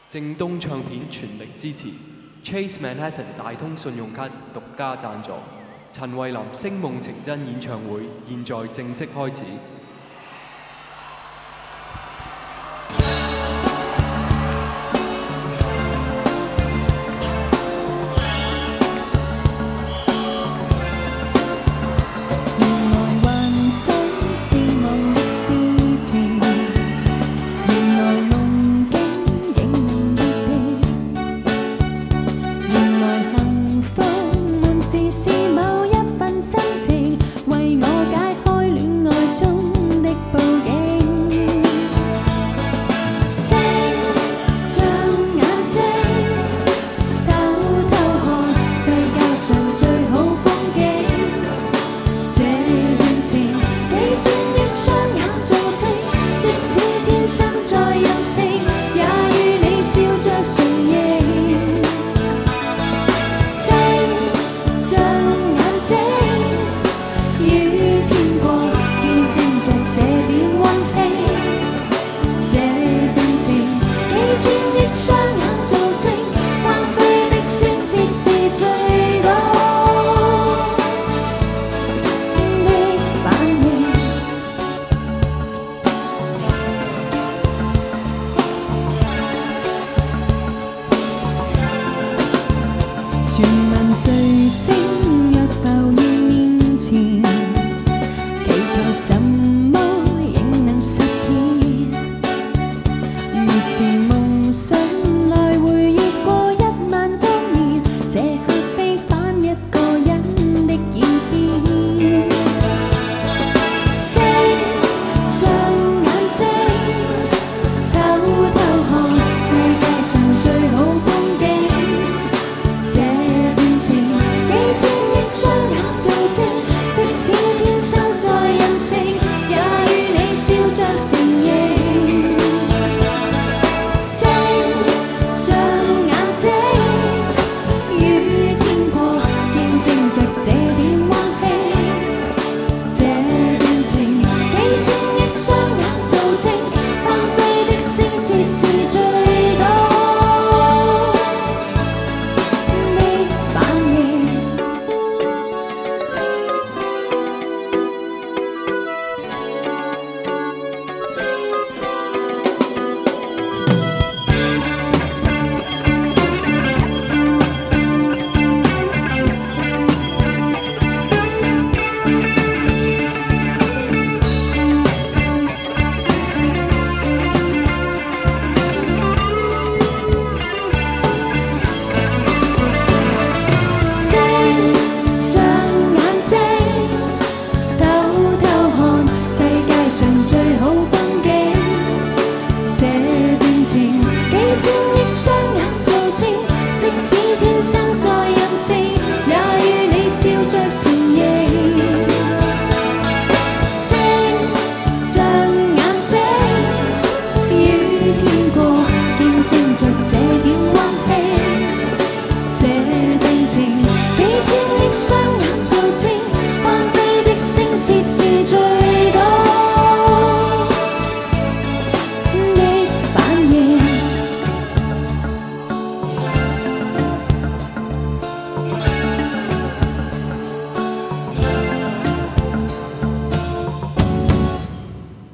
正東唱片全力支持 Chase Manhattan 大通信用卡獨家贊助，陳慧琳《星夢情真》演唱會現在正式開始。 全民睡聲若浮現面前，祈求什麼仍能實現。兒時夢想來回越過10000光年，這刻非返一個人的演變。星像眼睛，偷偷看世界上最好風景。雙眼做證，即使天生再任性，也與你笑着承認。星像眼睛，與天國見證着這點溫馨。這段情幾千億雙眼做證，翻飛的聲線是最多。最好風景，這段情幾千億雙眼做證，即使天生再任性，也與你笑着承認。星像眼睛，與天國見證着這點。